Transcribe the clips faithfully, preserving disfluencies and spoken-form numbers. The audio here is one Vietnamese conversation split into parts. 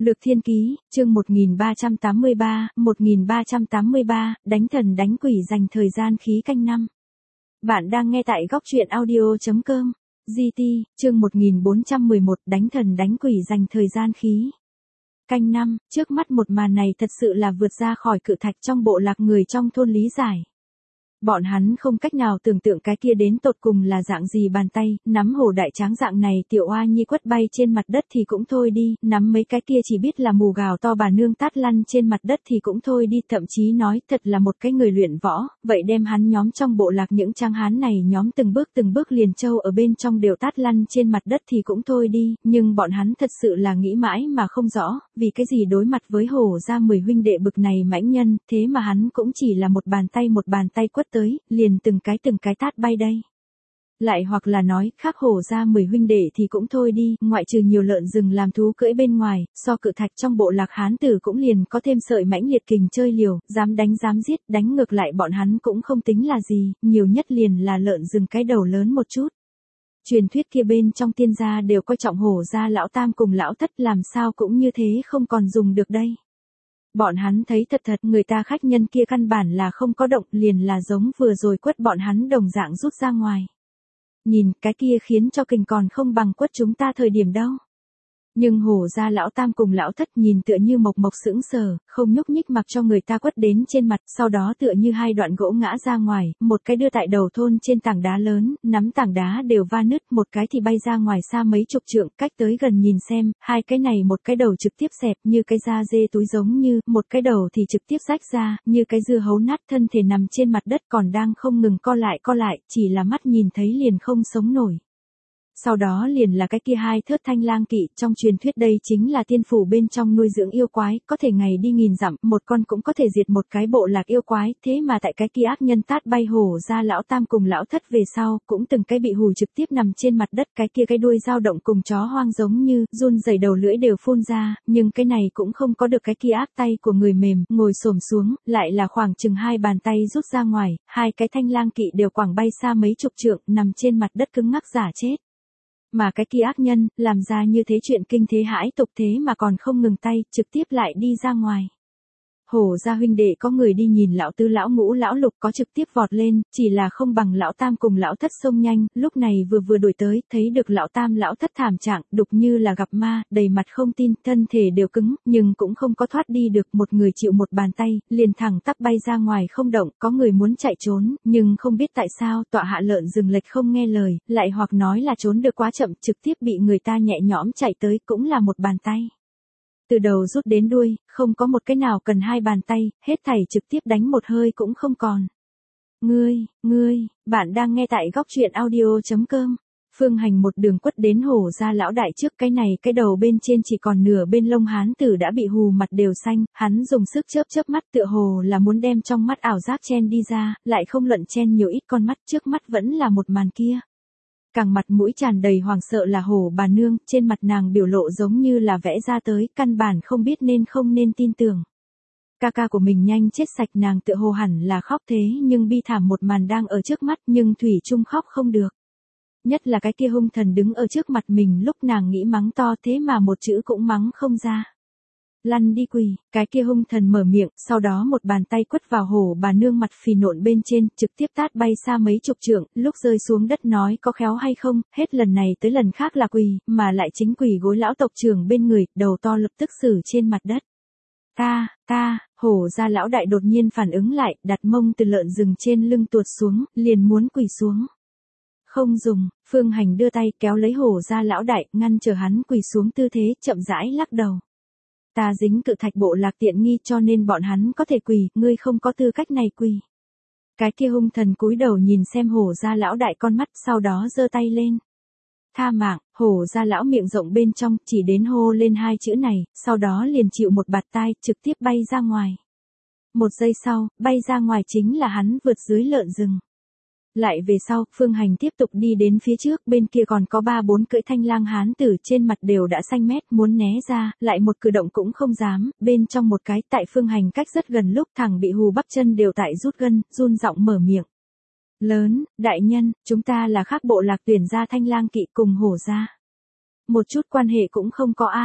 Lược Thiên Ký, chương một nghìn ba trăm tám mươi ba, một nghìn ba trăm tám mươi ba, đánh thần đánh quỷ dành thời gian khí canh năm. Bạn đang nghe tại góc truyện audio.com. giê tê, chương một nghìn bốn trăm mười một, đánh thần đánh quỷ dành thời gian khí canh năm. Trước mắt một màn này thật sự là vượt ra khỏi cự thạch trong bộ lạc người trong thôn lý giải. Bọn hắn không cách nào tưởng tượng cái kia đến tột cùng là dạng gì bàn tay, nắm hổ đại tráng dạng này tiểu oa nhi quất bay trên mặt đất thì cũng thôi đi, nắm mấy cái kia chỉ biết là mù gào to bà nương tát lăn trên mặt đất thì cũng thôi đi, thậm chí nói thật là một cái người luyện võ, vậy đem hắn nhóm trong bộ lạc những trang hán này nhóm từng bước từng bước liền châu ở bên trong đều tát lăn trên mặt đất thì cũng thôi đi, nhưng bọn hắn thật sự là nghĩ mãi mà không rõ, vì cái gì đối mặt với hổ ra mười huynh đệ bực này mãnh nhân, thế mà hắn cũng chỉ là một bàn tay một bàn tay quất tới, liền từng cái từng cái tát bay đây. Lại hoặc là nói, khác hổ ra mười huynh đệ thì cũng thôi đi, ngoại trừ nhiều lợn rừng làm thú cưỡi bên ngoài, so cự thạch trong bộ lạc hán tử cũng liền có thêm sợi mãnh liệt kình chơi liều, dám đánh dám giết, đánh ngược lại bọn hắn cũng không tính là gì, nhiều nhất liền là lợn rừng cái đầu lớn một chút. Truyền thuyết kia bên trong tiên gia đều coi trọng hổ ra lão tam cùng lão thất, làm sao cũng như thế không còn dùng được đây. Bọn hắn thấy thật thật người ta khách nhân kia căn bản là không có động, liền là giống vừa rồi quất bọn hắn đồng dạng rút ra ngoài. Nhìn cái kia khiến cho kình còn không bằng quất chúng ta thời điểm đâu. Nhưng hổ ra lão tam cùng lão thất nhìn tựa như mộc mộc sững sờ, không nhúc nhích mặc cho người ta quất đến trên mặt, sau đó tựa như hai đoạn gỗ ngã ra ngoài, một cái đưa tại đầu thôn trên tảng đá lớn, nắm tảng đá đều va nứt, một cái thì bay ra ngoài xa mấy chục trượng, cách tới gần nhìn xem, hai cái này một cái đầu trực tiếp xẹp như cái da dê túi giống như, một cái đầu thì trực tiếp rách ra, như cái dưa hấu nát, thân thể nằm trên mặt đất còn đang không ngừng co lại co lại, chỉ là mắt nhìn thấy liền không sống nổi. Sau đó liền là cái kia hai thớt thanh lang kỵ, trong truyền thuyết đây chính là tiên phủ bên trong nuôi dưỡng yêu quái, có thể ngày đi nghìn dặm, một con cũng có thể diệt một cái bộ lạc yêu quái, thế mà tại cái kia ác nhân tát bay hổ ra lão tam cùng lão thất về sau, cũng từng cái bị hù trực tiếp nằm trên mặt đất, cái kia cái đuôi dao động cùng chó hoang giống như, run rẩy đầu lưỡi đều phun ra, nhưng cái này cũng không có được cái kia ác tay của người mềm, ngồi xổm xuống, lại là khoảng chừng hai bàn tay rút ra ngoài, hai cái thanh lang kỵ đều quẳng bay xa mấy chục trượng, nằm trên mặt đất cứng ngắc giả chết. Mà cái kia ác nhân, làm ra như thế chuyện kinh thế hãi tục thế mà còn không ngừng tay, trực tiếp lại đi ra ngoài. Hổ ra huynh đệ có người đi nhìn lão tứ lão ngũ lão lục có trực tiếp vọt lên, chỉ là không bằng lão tam cùng lão thất xông nhanh, lúc này vừa vừa đuổi tới, thấy được lão tam lão thất thảm trạng, đục như là gặp ma, đầy mặt không tin, thân thể đều cứng, nhưng cũng không có thoát đi được, một người chịu một bàn tay, liền thẳng tắp bay ra ngoài không động, có người muốn chạy trốn, nhưng không biết tại sao, tọa hạ lợn rừng lệch không nghe lời, lại hoặc nói là trốn được quá chậm, trực tiếp bị người ta nhẹ nhõm chạy tới, cũng là một bàn tay. Từ đầu rút đến đuôi, không có một cái nào cần hai bàn tay, hết thảy trực tiếp đánh một hơi cũng không còn. Ngươi, ngươi, bạn đang nghe tại góc truyện audio.com. Phương Hành một đường quất đến hổ ra lão đại trước, cái này cái đầu bên trên chỉ còn nửa bên lông hán tử đã bị hù mặt đều xanh, hắn dùng sức chớp chớp mắt tựa hồ là muốn đem trong mắt ảo giác chen đi ra, lại không luận chen nhiều ít con mắt, trước mắt vẫn là một màn kia. Càng mặt mũi tràn đầy hoảng sợ là hổ bà nương, trên mặt nàng biểu lộ giống như là vẽ ra tới, căn bản không biết nên không nên tin tưởng. Ca ca của mình nhanh chết sạch, nàng tựa hồ hẳn là khóc thế nhưng bi thảm một màn đang ở trước mắt nhưng thủy chung khóc không được. Nhất là cái kia hung thần đứng ở trước mặt mình, lúc nàng nghĩ mắng to thế mà một chữ cũng mắng không ra. Lăn đi quỳ, cái kia hung thần mở miệng, sau đó một bàn tay quất vào hổ bà nương mặt phì nộn bên trên, trực tiếp tát bay xa mấy chục trượng, lúc rơi xuống đất nói có khéo hay không, hết lần này tới lần khác là quỳ, mà lại chính quỳ gối lão tộc trưởng bên người, đầu to lập tức xử trên mặt đất. Ta, ta, hổ ra lão đại đột nhiên phản ứng lại, đặt mông từ lợn rừng trên lưng tuột xuống, liền muốn quỳ xuống. Không dùng, Phương Hành đưa tay kéo lấy hổ ra lão đại, ngăn chờ hắn quỳ xuống tư thế, chậm rãi lắc đầu. Ta dính cự thạch bộ lạc tiện nghi cho nên bọn hắn có thể quỳ, ngươi không có tư cách này quỳ. Cái kia hung thần cúi đầu nhìn xem hổ ra lão đại con mắt, sau đó giơ tay lên. Tha mạng, hổ ra lão miệng rộng bên trong, chỉ đến hô lên hai chữ này, sau đó liền chịu một bạt tai, trực tiếp bay ra ngoài. Một giây sau, bay ra ngoài chính là hắn vượt dưới lợn rừng. Lại về sau, Phương Hành tiếp tục đi đến phía trước, bên kia còn có ba bốn cưỡi thanh lang hán tử trên mặt đều đã xanh mét, muốn né ra, lại một cử động cũng không dám, bên trong một cái tại Phương Hành cách rất gần lúc thẳng bị hù bắp chân đều tại rút gân, run giọng mở miệng. Lớn, đại nhân, chúng ta là khác bộ lạc tuyển ra thanh lang kỵ cùng hổ ra. Một chút quan hệ cũng không có a.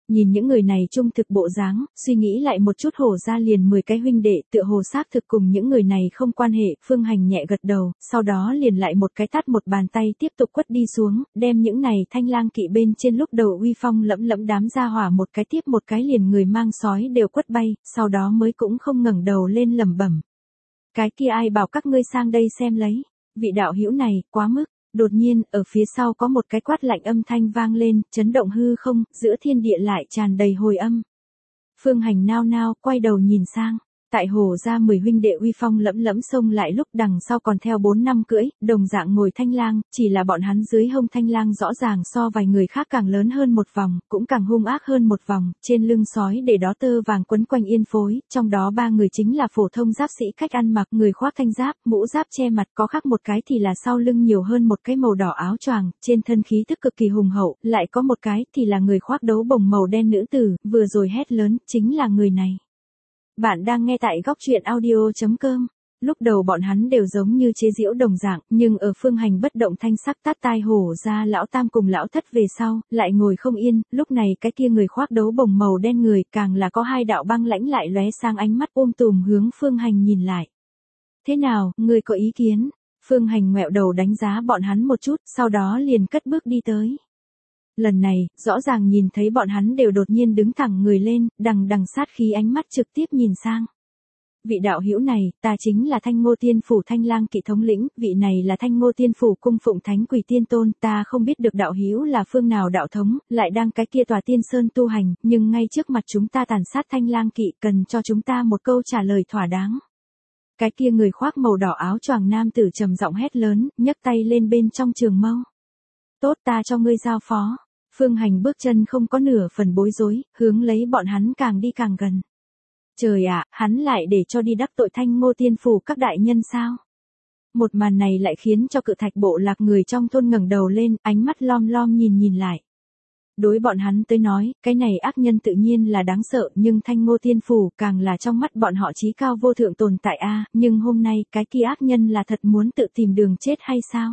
Nhìn những người này trung thực bộ dáng, suy nghĩ lại một chút Hổ ra liền mười cái huynh đệ tựa hồ xác thực cùng những người này không quan hệ, Phương Hành nhẹ gật đầu, sau đó liền lại một cái tát một bàn tay tiếp tục quất đi xuống, đem những này thanh lang kỵ bên trên lúc đầu uy phong lẫm lẫm đám gia hỏa một cái tiếp một cái liền người mang sói đều quất bay, sau đó mới cũng không ngẩng đầu lên lẩm bẩm. Cái kia ai bảo các ngươi sang đây xem lấy, vị đạo hữu này, quá mức. Đột nhiên, ở phía sau có một cái quát lạnh âm thanh vang lên, chấn động hư không, giữa thiên địa lại tràn đầy hồi âm. Phương Hành nao nao, quay đầu nhìn sang. Tại Hồ ra mười huynh đệ uy phong lẫm lẫm xông lại lúc đằng sau còn theo bốn năm cưỡi, đồng dạng ngồi thanh lang, chỉ là bọn hắn dưới hông thanh lang rõ ràng so vài người khác càng lớn hơn một vòng, cũng càng hung ác hơn một vòng, trên lưng sói để đó tơ vàng quấn quanh yên phối, trong đó ba người chính là phổ thông giáp sĩ cách ăn mặc, người khoác thanh giáp, mũ giáp che mặt, có khác một cái thì là sau lưng nhiều hơn một cái màu đỏ áo choàng, trên thân khí tức cực kỳ hùng hậu, lại có một cái thì là người khoác đấu bồng màu đen nữ tử, vừa rồi hét lớn, chính là người này. Bạn đang nghe tại góc truyện audio chấm com. Lúc đầu bọn hắn đều giống như chế giễu đồng dạng, nhưng ở Phương Hành bất động thanh sắc tát tai Hổ ra lão tam cùng lão thất về sau, lại ngồi không yên, lúc này cái kia người khoác đấu bồng màu đen người, càng là có hai đạo băng lãnh lại lóe sang ánh mắt ôm tùm hướng Phương Hành nhìn lại. Thế nào, người có ý kiến? Phương Hành ngoẹo đầu đánh giá bọn hắn một chút, sau đó liền cất bước đi tới. Lần này, rõ ràng nhìn thấy bọn hắn đều đột nhiên đứng thẳng người lên, đằng đằng sát khí ánh mắt trực tiếp nhìn sang. Vị đạo hữu này, ta chính là Thanh Ngô Tiên Phủ Thanh Lang kỵ thống lĩnh, vị này là Thanh Ngô Tiên Phủ cung phụng Thánh Quỷ Tiên Tôn, ta không biết được đạo hữu là phương nào đạo thống, lại đang cái kia tòa tiên sơn tu hành, nhưng ngay trước mặt chúng ta tàn sát Thanh Lang kỵ, cần cho chúng ta một câu trả lời thỏa đáng. Cái kia người khoác màu đỏ áo choàng nam tử trầm giọng hét lớn, nhấc tay lên bên trong trường mâu. Tốt, ta cho ngươi giao phó. Phương Hành bước chân không có nửa phần bối rối, hướng lấy bọn hắn càng đi càng gần. Trời ạ, hắn lại để cho đi đắc tội Thanh Ngô Tiên Phủ các đại nhân sao? Một màn này lại khiến cho Cự Thạch bộ lạc người trong thôn ngẩng đầu lên, ánh mắt lom lom nhìn nhìn lại. Đối bọn hắn tới nói, cái này ác nhân tự nhiên là đáng sợ, nhưng Thanh Ngô Tiên Phủ càng là trong mắt bọn họ chí cao vô thượng tồn tại a, nhưng hôm nay cái kia ác nhân là thật muốn tự tìm đường chết hay sao?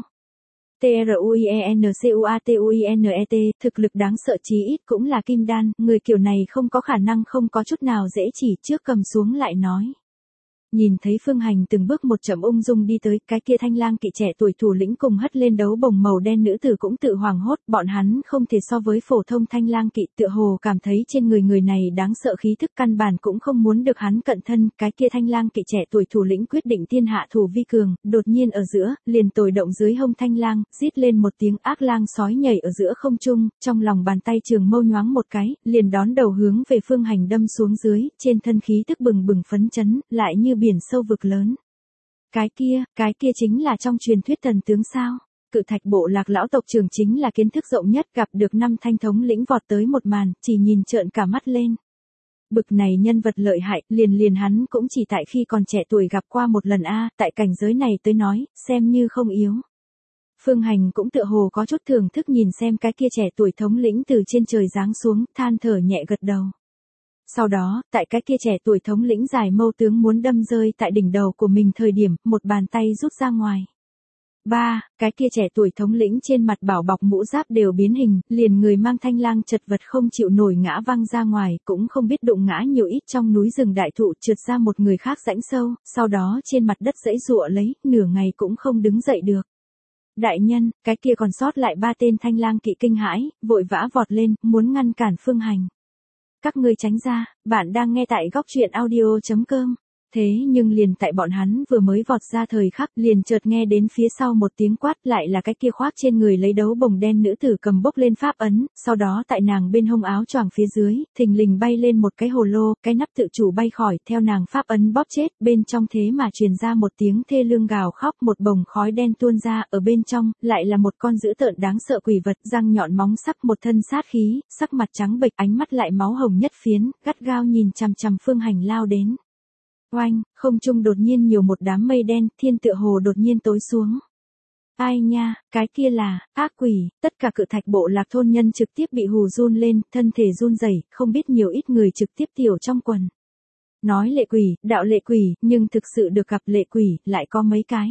T R U I E N C U A T U I N E T, thực lực đáng sợ chí ít cũng là kim đan, người kiểu này không có khả năng không có chút nào dễ chỉ, trước cầm xuống lại nói. Nhìn thấy Phương Hành từng bước một chậm ung dung đi tới, cái kia Thanh Lang kỵ trẻ tuổi thủ lĩnh cùng hất lên đấu bồng màu đen nữ tử cũng tự hoảng hốt, bọn hắn không thể so với phổ thông Thanh Lang kỵ, tựa hồ cảm thấy trên người người này đáng sợ khí thức căn bản cũng không muốn được hắn cận thân, cái kia Thanh Lang kỵ trẻ tuổi thủ lĩnh quyết định thiên hạ thủ vi cường, đột nhiên ở giữa, liền tồi động dưới hông Thanh Lang, rít lên một tiếng ác lang sói nhảy ở giữa không trung, trong lòng bàn tay trường mâu nhoáng một cái, liền đón đầu hướng về Phương Hành đâm xuống dưới, trên thân khí tức bừng bừng phấn chấn, lại như biển sâu vực lớn. Cái kia, cái kia chính là trong truyền thuyết thần tướng sao? Cự Thạch bộ lạc lão tộc trưởng chính là kiến thức rộng nhất, gặp được năm thanh thống lĩnh vọt tới một màn, chỉ nhìn trợn cả mắt lên. Bực này nhân vật lợi hại, liền liền hắn cũng chỉ tại khi còn trẻ tuổi gặp qua một lần a, tại cảnh giới này tới nói, xem như không yếu. Phương Hành cũng tựa hồ có chút thưởng thức nhìn xem cái kia trẻ tuổi thống lĩnh từ trên trời giáng xuống, than thở nhẹ gật đầu. Sau đó, tại cái kia trẻ tuổi thống lĩnh giải mâu tướng muốn đâm rơi tại đỉnh đầu của mình thời điểm, một bàn tay rút ra ngoài. Ba, cái kia trẻ tuổi thống lĩnh trên mặt bảo bọc mũ giáp đều biến hình, liền người mang thanh lang chật vật không chịu nổi ngã văng ra ngoài, cũng không biết đụng ngã nhiều ít trong núi rừng đại thụ trượt ra một người khác rãnh sâu, sau đó trên mặt đất giãy giụa lấy, nửa ngày cũng không đứng dậy được. Đại nhân, cái kia còn sót lại ba tên thanh lang kỵ kinh hãi, vội vã vọt lên, muốn ngăn cản Phương Hành. Các ngươi tránh ra, bạn đang nghe tại góc truyện audio chấm com. Thế nhưng liền tại bọn hắn vừa mới vọt ra thời khắc, liền chợt nghe đến phía sau một tiếng quát, lại là cái kia khoác trên người lấy đấu bồng đen nữ tử cầm bốc lên pháp ấn, sau đó tại nàng bên hông áo choàng phía dưới, thình lình bay lên một cái hồ lô, cái nắp tự chủ bay khỏi, theo nàng pháp ấn bóp chết, bên trong thế mà truyền ra một tiếng thê lương gào khóc, một bồng khói đen tuôn ra, ở bên trong, lại là một con dữ tợn đáng sợ quỷ vật, răng nhọn móng sắc, một thân sát khí, sắc mặt trắng bệch, ánh mắt lại máu hồng nhất phiến, gắt gao nhìn chằm chằm Phương Hành lao đến. Oanh, không trung đột nhiên nhiều một đám mây đen, thiên tựa hồ đột nhiên tối xuống. Ai nha, cái kia là, ác quỷ, tất cả Cự Thạch bộ lạc thôn nhân trực tiếp bị hù run lên, thân thể run rẩy, không biết nhiều ít người trực tiếp tiểu trong quần. Nói lệ quỷ, đạo lệ quỷ, nhưng thực sự được gặp lệ quỷ, lại có mấy cái.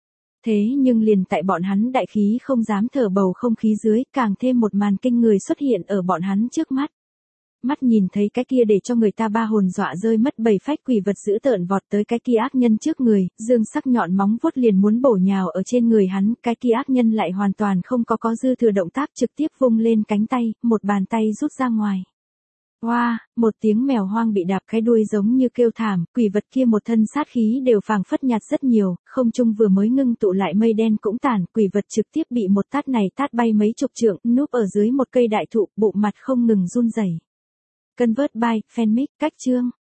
Thế nhưng liền tại bọn hắn đại khí không dám thở bầu không khí dưới, càng thêm một màn kinh người xuất hiện ở bọn hắn trước mắt. mắt nhìn thấy cái kia để cho người ta ba hồn dọa rơi mất bảy phách quỷ vật dữ tợn vọt tới cái kia ác nhân trước người, dương sắc nhọn móng vuốt liền muốn bổ nhào ở trên người hắn, cái kia ác nhân lại hoàn toàn không có có dư thừa động tác trực tiếp vung lên cánh tay, một bàn tay rút ra ngoài. Oa, wow, một tiếng mèo hoang bị đạp cái đuôi giống như kêu thảm, quỷ vật kia một thân sát khí đều phảng phất nhạt rất nhiều, không trung vừa mới ngưng tụ lại mây đen cũng tản, quỷ vật trực tiếp bị một tát này tát bay mấy chục trượng, núp ở dưới một cây đại thụ, bộ mặt không ngừng run rẩy. Convert by Fanmic, cách chương